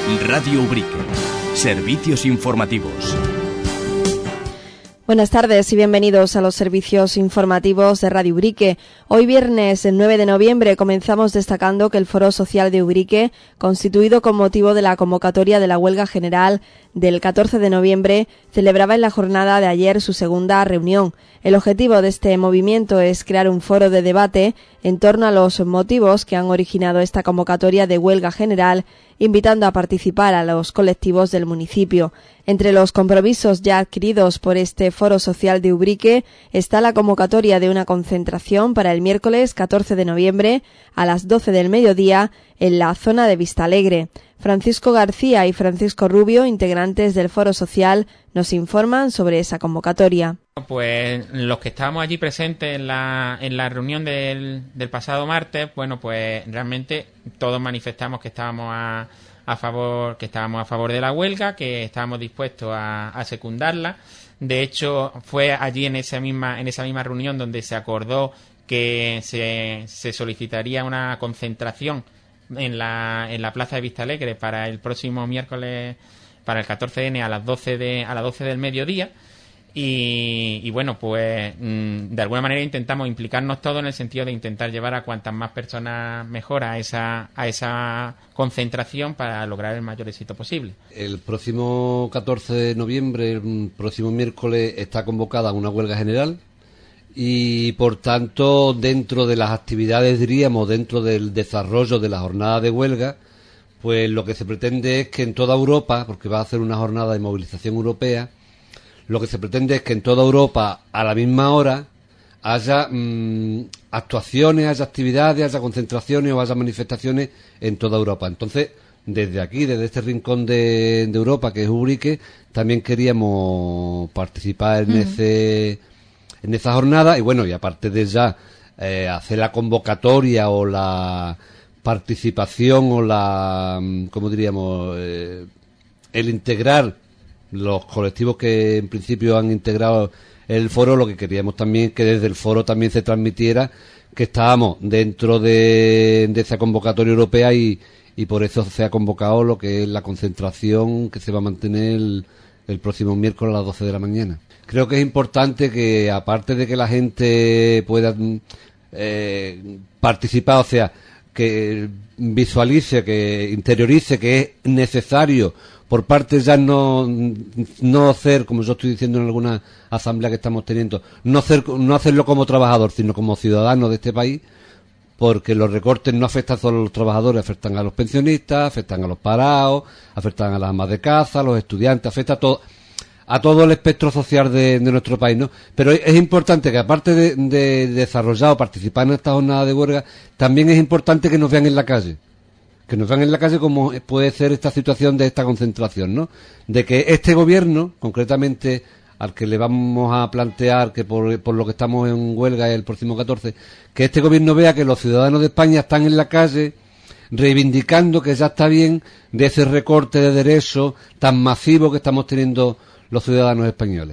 Radio Ubrique. Servicios informativos. Buenas tardes y bienvenidos a los servicios informativos de Radio Ubrique. Hoy viernes, el 9 de noviembre, comenzamos destacando que el Foro Social de Ubrique, constituido con motivo de la convocatoria de la huelga general del 14 de noviembre, celebraba en la jornada de ayer su segunda reunión. El objetivo de este movimiento es crear un foro de debate en torno a los motivos que han originado esta convocatoria de huelga general, invitando a participar a los colectivos del municipio. Entre los compromisos ya adquiridos por este Foro Social de Ubrique está la convocatoria de una concentración para el miércoles 14 de noviembre a las 12 del mediodía en la zona de Vistalegre. Francisco García y Francisco Rubio, integrantes del Foro Social, nos informan sobre esa convocatoria. Pues los que estábamos allí presentes en la reunión del pasado martes, bueno, pues realmente todos manifestamos que estábamos a favor de la huelga, que estábamos dispuestos a secundarla. De hecho, fue allí en esa misma reunión donde se acordó que se solicitaría una concentración en la plaza de Vistalegre para el próximo miércoles, para el 14N a las 12 del mediodía. Y bueno, pues de alguna manera intentamos implicarnos todos en el sentido de intentar llevar a cuantas más personas mejor a esa concentración para lograr el mayor éxito posible. El próximo 14 de noviembre, el próximo miércoles, está convocada una huelga general y, por tanto, dentro de las actividades, diríamos, dentro del desarrollo de la jornada de huelga, pues lo que se pretende es que en toda Europa, porque va a ser una jornada de movilización europea, lo que se pretende es que en toda Europa, a la misma hora, haya actuaciones, haya actividades, haya concentraciones o haya manifestaciones en toda Europa. Entonces, desde aquí, desde este rincón de Europa, que es Ubrique, también queríamos participar en esa jornada. Y bueno, y aparte de ya hacer la convocatoria o la participación o la, ¿cómo diríamos?, el integrar los colectivos que en principio han integrado el foro, lo que queríamos también es que desde el foro también se transmitiera que estábamos dentro de esa convocatoria europea y por eso se ha convocado lo que es la concentración que se va a mantener el próximo miércoles a las 12 de la mañana. Creo que es importante que, aparte de que la gente pueda participar, o sea, que visualice, que interiorice que es necesario por parte ya no hacer, como yo estoy diciendo en alguna asamblea que estamos teniendo, no hacerlo como trabajador, sino como ciudadano de este país, porque los recortes no afectan solo a los trabajadores, afectan a los pensionistas, afectan a los parados, afectan a las amas de casa, a los estudiantes, afecta a todo el espectro social de nuestro país, ¿no? Pero es importante que, aparte de desarrollar o participar en esta jornada de huelga, también es importante que nos vean en la calle. Que nos vean en la calle, como puede ser esta situación de esta concentración, ¿no? De que este gobierno, concretamente al que le vamos a plantear que por lo que estamos en huelga el próximo 14, que este gobierno vea que los ciudadanos de España están en la calle reivindicando que ya está bien de ese recorte de derechos tan masivo que estamos teniendo los ciudadanos españoles.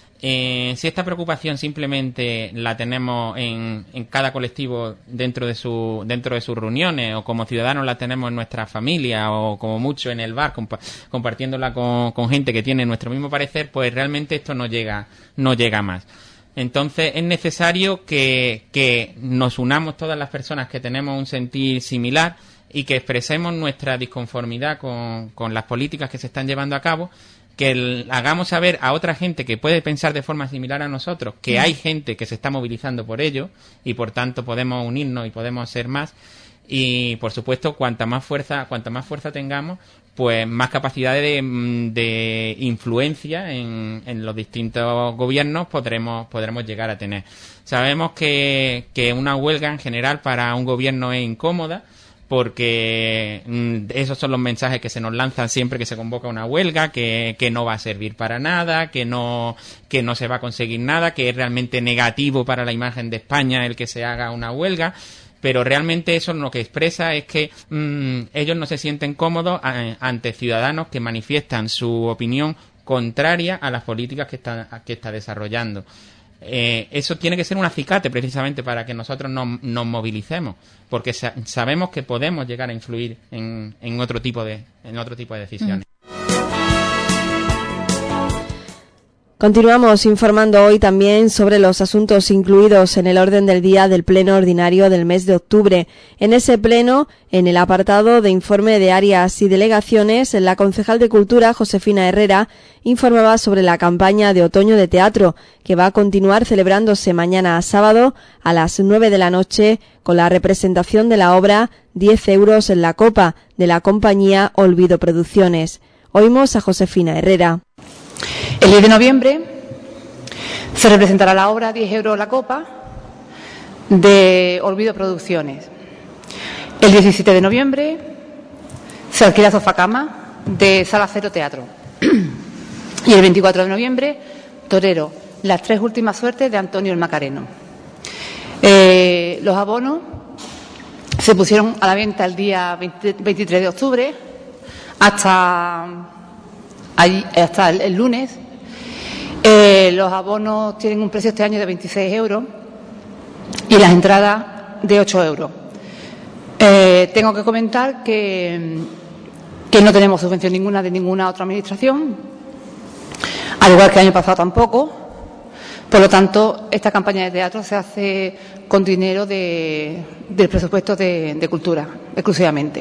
Si esta preocupación simplemente la tenemos en cada colectivo dentro de sus reuniones, o como ciudadanos la tenemos en nuestra familia, o como mucho en el bar compartiéndola con gente que tiene nuestro mismo parecer, pues realmente esto no llega más. Entonces es necesario que nos unamos todas las personas que tenemos un sentir similar y que expresemos nuestra disconformidad con las políticas que se están llevando a cabo, que hagamos saber a otra gente que puede pensar de forma similar a nosotros que hay gente que se está movilizando por ello y por tanto podemos unirnos y podemos ser más. Y por supuesto, cuanta más fuerza tengamos, pues más capacidad de influencia en los distintos gobiernos podremos llegar a tener. Sabemos que una huelga en general para un gobierno es incómoda, porque esos son los mensajes que se nos lanzan siempre que se convoca una huelga, que no va a servir para nada, que no se va a conseguir nada, que es realmente negativo para la imagen de España el que se haga una huelga. Pero realmente eso lo que expresa es que ellos no se sienten cómodos ante ciudadanos que manifiestan su opinión contraria a las políticas que está desarrollando. eso tiene que ser un acicate precisamente para que nosotros nos movilicemos, porque sabemos que podemos llegar a influir en otro tipo de decisiones. Continuamos informando hoy también sobre los asuntos incluidos en el orden del día del Pleno Ordinario del mes de octubre. En ese pleno, en el apartado de informe de áreas y delegaciones, la concejal de Cultura, Josefina Herrera, informaba sobre la campaña de otoño de teatro, que va a continuar celebrándose mañana sábado a las 9 de la noche con la representación de la obra 10 euros en la copa de la compañía Olvido Producciones. Oímos a Josefina Herrera. El 10 de noviembre se representará la obra 10 euros la copa de Olvido Producciones. El 17 de noviembre se alquila Sofacama de Sala Cero Teatro. Y el 24 de noviembre, Torero, las 3 últimas suertes de Antonio el Macareno. Los abonos se pusieron a la venta el día 23 de octubre hasta el lunes. Los abonos tienen un precio este año de 26 euros y las entradas de 8 euros. Tengo que comentar que no tenemos subvención ninguna de ninguna otra administración, al igual que el año pasado tampoco. Por lo tanto, esta campaña de teatro se hace con dinero del presupuesto de cultura, exclusivamente.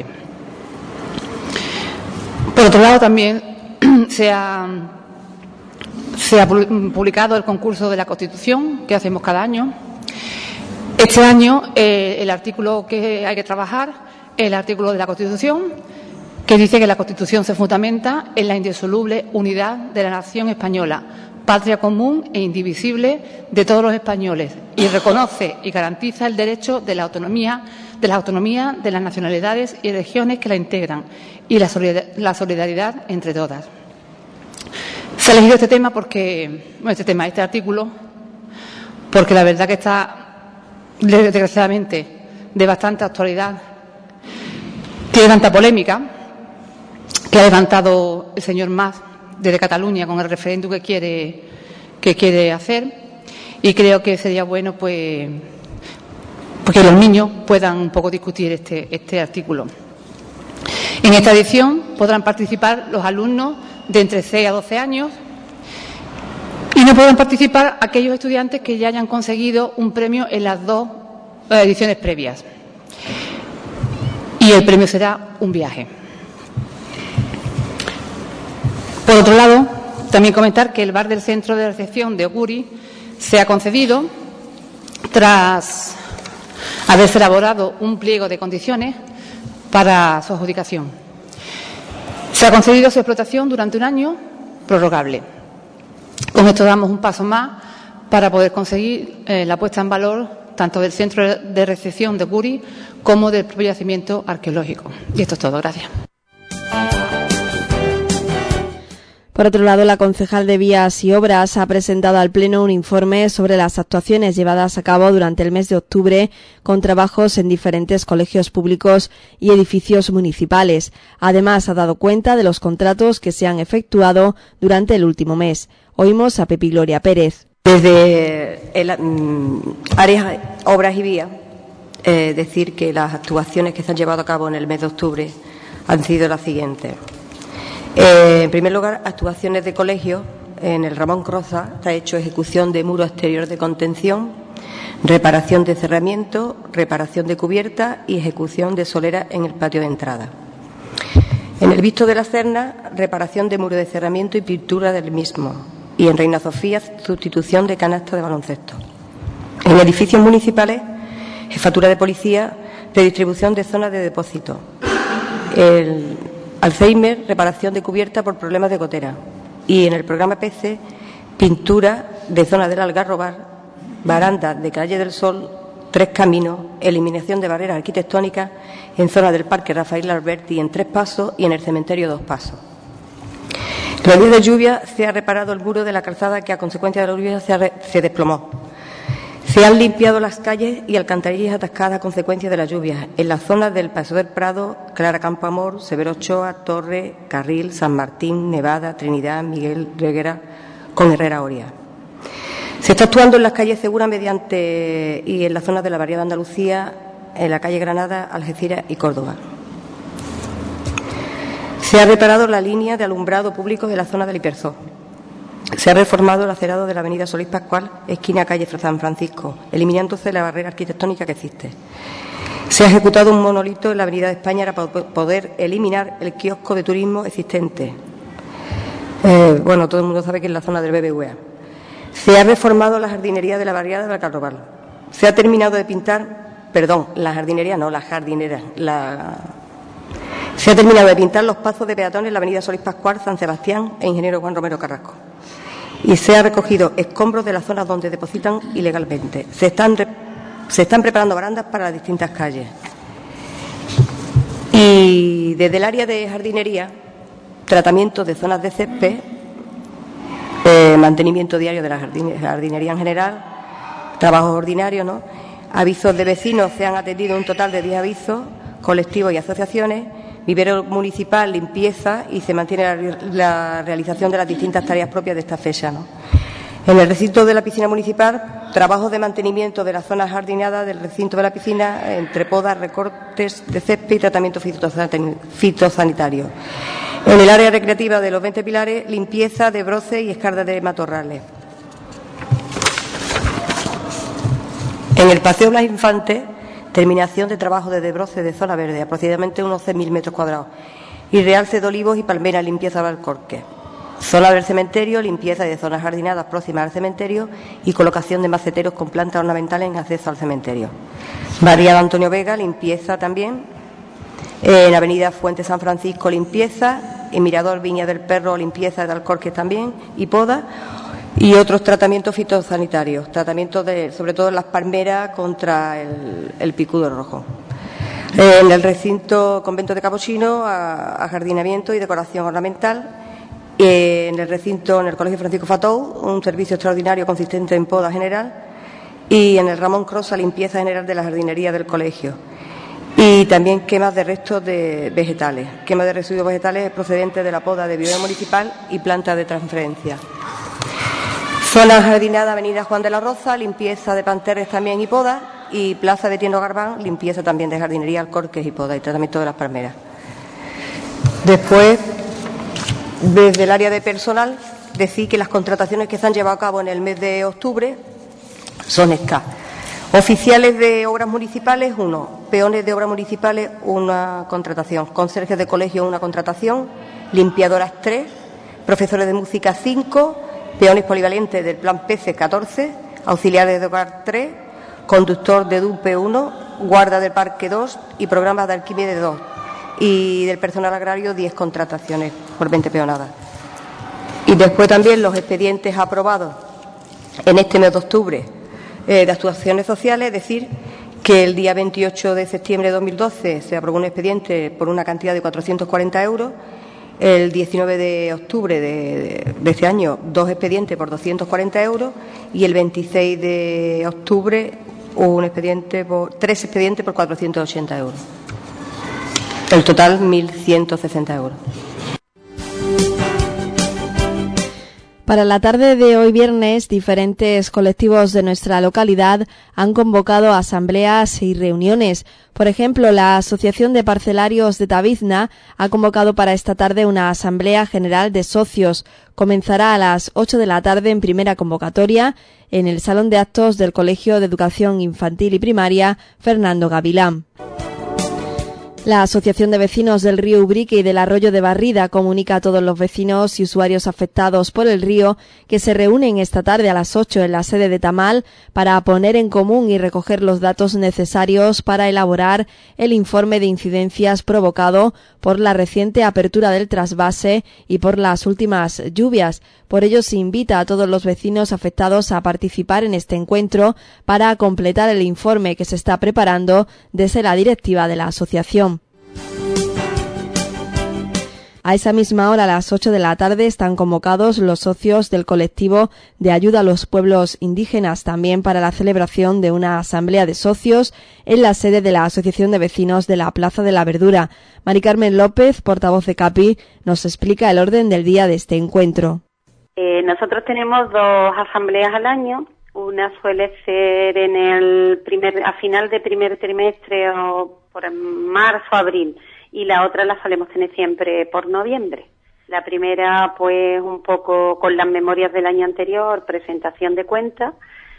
Por otro lado, también se ha publicado el concurso de la Constitución que hacemos cada año. Este año el artículo que hay que trabajar es el artículo de la Constitución que dice que la Constitución se fundamenta en la indisoluble unidad de la nación española, patria común e indivisible de todos los españoles, y reconoce y garantiza el derecho de la autonomía de las nacionalidades y regiones que la integran y la solidaridad entre todas. Se ha elegido este artículo, porque la verdad que está, desgraciadamente, de bastante actualidad, tiene tanta polémica que ha levantado el señor Mas desde Cataluña con el referéndum que quiere hacer, y creo que sería bueno pues que los niños puedan un poco discutir este artículo. En esta edición podrán participar los alumnos de entre 6 a 12 años y no podrán participar aquellos estudiantes que ya hayan conseguido un premio en las 2 ediciones previas. Y el premio será un viaje. Por otro lado, también comentar que el bar del centro de recepción de Oguri se ha concedido tras haberse elaborado un pliego de condiciones para su adjudicación. Se ha concedido su explotación durante un año prorrogable. Con esto damos un paso más para poder conseguir la puesta en valor tanto del centro de recepción de Oguri como del propio yacimiento arqueológico. Y esto es todo. Gracias. Por otro lado, la concejal de Vías y Obras ha presentado al Pleno un informe sobre las actuaciones llevadas a cabo durante el mes de octubre con trabajos en diferentes colegios públicos y edificios municipales. Además, ha dado cuenta de los contratos que se han efectuado durante el último mes. Oímos a Pepi Gloria Pérez. Desde áreas, obras y vías, decir que las actuaciones que se han llevado a cabo en el mes de octubre han sido las siguientes. En primer lugar, actuaciones de colegio. En el Ramón Croza está hecho ejecución de muro exterior de contención, reparación de cerramiento, reparación de cubierta y ejecución de solera en el patio de entrada. En el Visto de la Serna, reparación de muro de cerramiento y pintura del mismo. Y en Reina Sofía, sustitución de canasta de baloncesto. En edificios municipales, jefatura de policía, redistribución de zonas de depósito. El Alzheimer, reparación de cubierta por problemas de gotera. Y en el programa PC, pintura de zona del Algarrobar, baranda de Calle del Sol, 3 caminos, eliminación de barreras arquitectónicas en zona del Parque Rafael Alberti en 3 pasos y en el cementerio 2 pasos. En los días de lluvia se ha reparado el muro de la calzada que a consecuencia de la lluvia se desplomó. Se han limpiado las calles y alcantarillas atascadas a consecuencia de la lluvia en las zonas del Paso del Prado, Clara Campo Amor, Severo Ochoa, Torre, Carril, San Martín, Nevada, Trinidad, Miguel Reguera con Herrera Oria. Se está actuando en las calles Segura y en las zonas de la Barriada de Andalucía, en la calle Granada, Algeciras y Córdoba. Se ha reparado la línea de alumbrado público de la zona del Hiperzó. Se ha reformado el acerado de la avenida Solís Pascual, esquina calle San Francisco, eliminándose la barrera arquitectónica que existe. Se ha ejecutado un monolito en la avenida de España para poder eliminar el kiosco de turismo existente. Todo el mundo sabe que es la zona del BBVA. Se ha reformado la jardinería de la barriada del Carroval. Se ha terminado de pintar, la jardinería no, la jardinera. Se ha terminado de pintar los pasos de peatones en la avenida Solís Pascual, San Sebastián e Ingeniero Juan Romero Carrasco. Y se ha recogido escombros de las zonas donde depositan ilegalmente. Se están preparando barandas para las distintas calles. Y desde el área de jardinería, tratamiento de zonas de césped, mantenimiento diario de la jardinería en general, trabajos ordinarios, ¿no? Avisos de vecinos, se han atendido un total de 10 avisos, colectivos y asociaciones, vivero municipal, limpieza, y se mantiene la realización de las distintas tareas propias de esta fecha, ¿no? En el recinto de la piscina municipal, trabajos de mantenimiento de las zonas jardinadas del recinto de la piscina, entre podas, recortes de césped y tratamiento fitosanitario. En el área recreativa de los 20 pilares, limpieza de broces y escarda de matorrales. En el Paseo Blas Infante, terminación de trabajo de desbroce de zona verde, aproximadamente unos 6.000 metros cuadrados, y realce de olivos y palmeras, limpieza de alcorques. Zona del cementerio, limpieza de zonas jardinadas próximas al cementerio y colocación de maceteros con plantas ornamentales en acceso al cementerio. Barriada Antonio Vega, limpieza también. En Avenida Fuente San Francisco, limpieza. En Mirador Viña del Perro, limpieza de alcorques también y poda. Y otros tratamientos fitosanitarios, tratamientos sobre todo en las palmeras contra el picudo rojo. En el recinto Convento de Capuchino, ajardinamiento y decoración ornamental. En el recinto, en el Colegio Francisco Fatou, un servicio extraordinario consistente en poda general. Y en el Ramón Crosa, limpieza general de la jardinería del colegio. Y también quemas de restos de vegetales, quema de residuos vegetales procedentes de la poda de vivero municipal y planta de transferencia. Zona jardinada, avenida Juan de la Roza, limpieza de panteres también y poda. Y plaza de Tiendo Garbán, limpieza también de jardinería, alcorques y poda y tratamiento de las palmeras. Después, desde el área de personal, decir que las contrataciones que se han llevado a cabo en el mes de octubre son estas. Oficiales de obras municipales, 1. Peones de obras municipales, 1 contratación. Conserjes de colegio, 1 contratación. Limpiadoras, 3. Profesores de música, 5. Peones polivalentes del plan PC, 14. Auxiliares de hogar, 3. Conductor de DUPE, 1. Guarda del parque, 2. Y programas de Arquímedes, 2. Y del personal agrario, 10 contrataciones por 20 peonadas. Y después también los expedientes aprobados en este mes de octubre de actuaciones sociales, es decir, que el día 28 de septiembre de 2012 se aprobó un expediente por una cantidad de 440 euros, el 19 de octubre de este año 2 expedientes por 240 euros y el 26 de octubre un 3 expedientes por 480 euros. El total 1.160 euros. Para la tarde de hoy viernes, diferentes colectivos de nuestra localidad han convocado asambleas y reuniones. Por ejemplo, la Asociación de Parcelarios de Tabizna ha convocado para esta tarde una asamblea general de socios. Comenzará a las 8 de la tarde en primera convocatoria en el Salón de Actos del Colegio de Educación Infantil y Primaria Fernando Gavilán. La Asociación de Vecinos del Río Ubrique y del Arroyo de Barrida comunica a todos los vecinos y usuarios afectados por el río que se reúnen esta tarde a las 8 en la sede de Tamal para poner en común y recoger los datos necesarios para elaborar el informe de incidencias provocado por la reciente apertura del trasvase y por las últimas lluvias. Por ello se invita a todos los vecinos afectados a participar en este encuentro para completar el informe que se está preparando desde la directiva de la asociación. A esa misma hora, a las 8 de la tarde, están convocados los socios del colectivo de ayuda a los pueblos indígenas, también para la celebración de una asamblea de socios en la sede de la Asociación de Vecinos de la Plaza de la Verdura. Mari Carmen López, portavoz de CAPI, nos explica el orden del día de este encuentro. Nosotros tenemos 2 asambleas al año, Una suele ser a final de primer trimestre o por marzo, abril, y la otra la solemos tener siempre por noviembre. La primera, pues, un poco con las memorias del año anterior, presentación de cuentas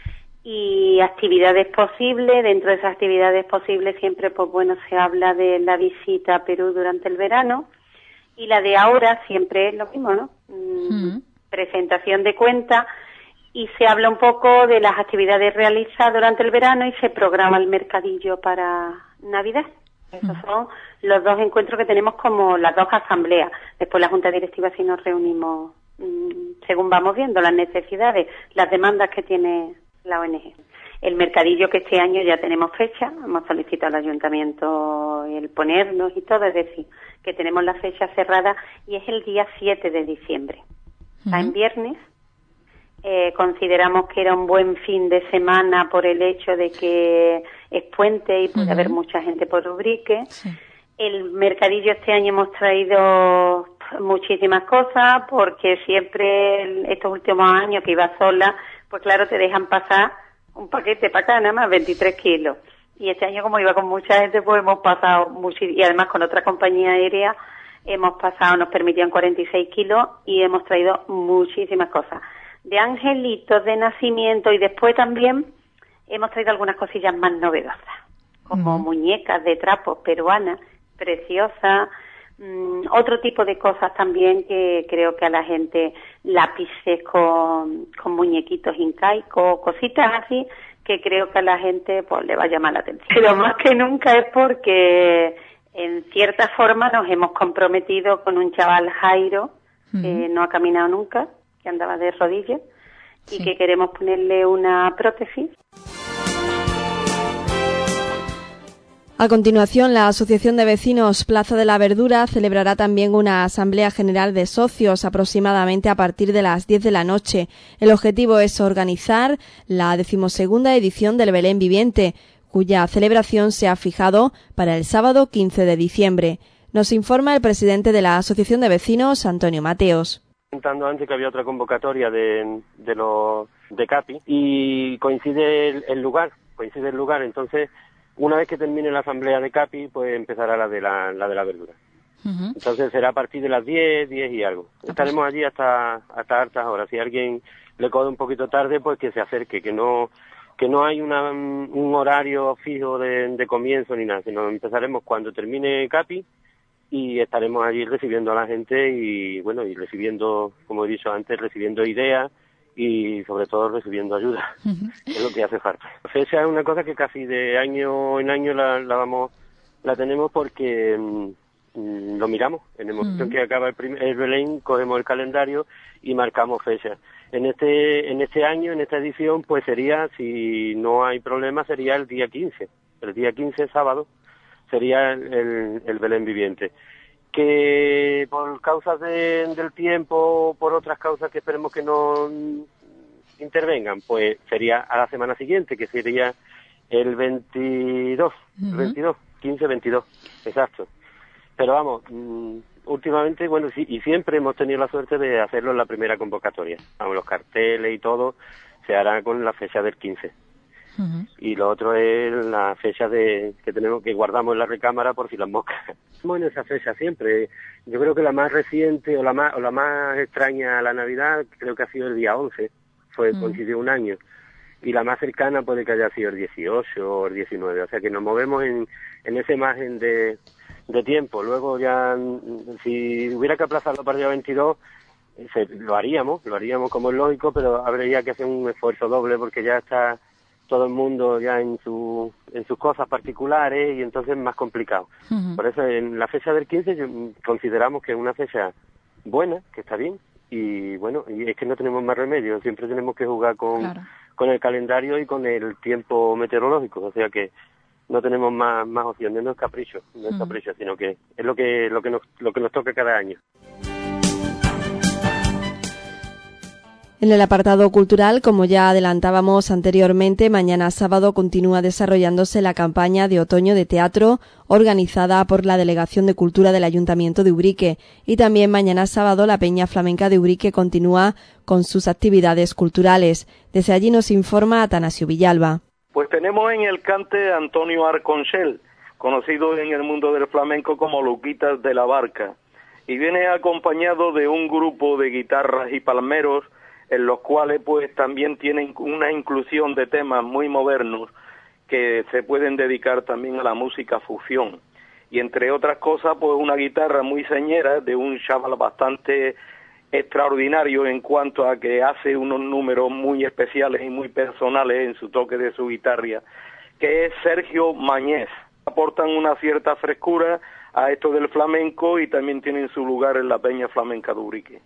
y actividades posibles. Dentro de esas actividades posibles siempre, pues bueno, se habla de la visita a Perú durante el verano, y la de ahora siempre es lo mismo, ¿no? Presentación de cuentas, y se habla un poco de las actividades realizadas durante el verano y se programa el mercadillo para Navidad. Esos son los dos encuentros que tenemos como las dos asambleas. Después la Junta Directiva sí nos reunimos según vamos viendo las necesidades, las demandas que tiene la ONG. El mercadillo, que este año ya tenemos fecha, hemos solicitado al Ayuntamiento el ponernos y todo, es decir, que tenemos la fecha cerrada y es el día 7 de diciembre. Está en viernes. Consideramos que era un buen fin de semana por el hecho de que es puente y puede haber mucha gente por Ubrique. Sí. El mercadillo este año hemos traído muchísimas cosas, porque siempre estos últimos años que iba sola, pues claro, te dejan pasar un paquete para acá, nada más 23 kilos. Y este año, como iba con mucha gente, pues hemos pasado y además con otra compañía aérea nos permitían 46 kilos y hemos traído muchísimas cosas. De angelitos, de nacimiento, y después también hemos traído algunas cosillas más novedosas, como muñecas de trapo peruanas, preciosas, otro tipo de cosas también que creo que a la gente, lápices con muñequitos incaicos, cositas así, que creo que a la gente pues le va a llamar la atención. Pero más que nunca es porque en cierta forma nos hemos comprometido con un chaval, Jairo, que no ha caminado nunca, que andaba de rodillas, y que queremos ponerle una prótesis. A continuación, la Asociación de Vecinos Plaza de la Verdura celebrará también una asamblea general de socios aproximadamente a partir de las 10 de la noche. El objetivo es organizar la 12ª edición del Belén Viviente, cuya celebración se ha fijado para el sábado 15 de diciembre. Nos informa el presidente de la Asociación de Vecinos, Antonio Mateos. Comentando antes que había otra convocatoria de CAPI y coincide el lugar, entonces una vez que termine la asamblea de CAPI, pues empezará la de la verdura. Entonces será a partir de las 10 y algo. Estaremos allí hasta altas horas. Si alguien le code un poquito tarde, pues que se acerque, que no hay un horario fijo de comienzo ni nada, sino empezaremos cuando termine CAPI y estaremos allí recibiendo a la gente y bueno, y recibiendo, como he dicho antes, recibiendo ideas y sobre todo recibiendo ayuda, es lo que hace falta. La fecha es una cosa que casi de año en año la tenemos porque lo miramos. En el momento en que acaba el Belén, cogemos el calendario y marcamos fechas. En este año, en esta edición, pues sería, si no hay problema, sería el día 15. El día 15, sábado, sería el Belén Viviente. Que por causas del tiempo, por otras causas que esperemos que no intervengan, pues sería a la semana siguiente, que sería el 22, 15-22, exacto. Pero vamos, últimamente, bueno, sí, y siempre hemos tenido la suerte de hacerlo en la primera convocatoria. Vamos, los carteles y todo se hará con la fecha del 15. Y lo otro es la fecha que tenemos, que guardamos en la recámara por si las moscas. Bueno, esa fecha siempre. Yo creo que la más reciente o la más extraña a la Navidad creo que ha sido el día 11. Coincidió un año. Y la más cercana puede que haya sido el 18 o el 19. O sea que nos movemos en ese margen de tiempo. Luego ya, si hubiera que aplazarlo para el día 22, lo haríamos como es lógico, pero habría que hacer un esfuerzo doble porque ya está todo el mundo ya en sus cosas particulares y entonces es más complicado. Por eso en la fecha del 15 consideramos que es una fecha buena, que está bien, y bueno, y es que no tenemos más remedio, siempre tenemos que jugar con el calendario y con el tiempo meteorológico, o sea que no tenemos más opciones, no es capricho, sino que es lo que nos toca cada año. En el apartado cultural, como ya adelantábamos anteriormente, mañana sábado continúa desarrollándose la campaña de otoño de teatro organizada por la Delegación de Cultura del Ayuntamiento de Ubrique, y también mañana sábado la Peña Flamenca de Ubrique continúa con sus actividades culturales. Desde allí nos informa Atanasio Villalba. Pues tenemos en el cante a Antonio Arconchel, conocido en el mundo del flamenco como Luquitas de la Barca, y viene acompañado de un grupo de guitarras y palmeros, en los cuales pues también tienen una inclusión de temas muy modernos que se pueden dedicar también a la música fusión. Y entre otras cosas, pues una guitarra muy señera de un chaval bastante extraordinario en cuanto a que hace unos números muy especiales y muy personales en su toque de su guitarra, que es Sergio Mañez. Aportan una cierta frescura a esto del flamenco y también tienen su lugar en la Peña Flamenca de Ubrique.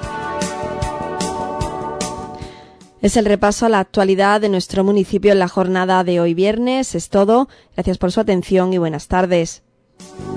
Es el repaso a la actualidad de nuestro municipio en la jornada de hoy viernes. Es todo. Gracias por su atención y buenas tardes.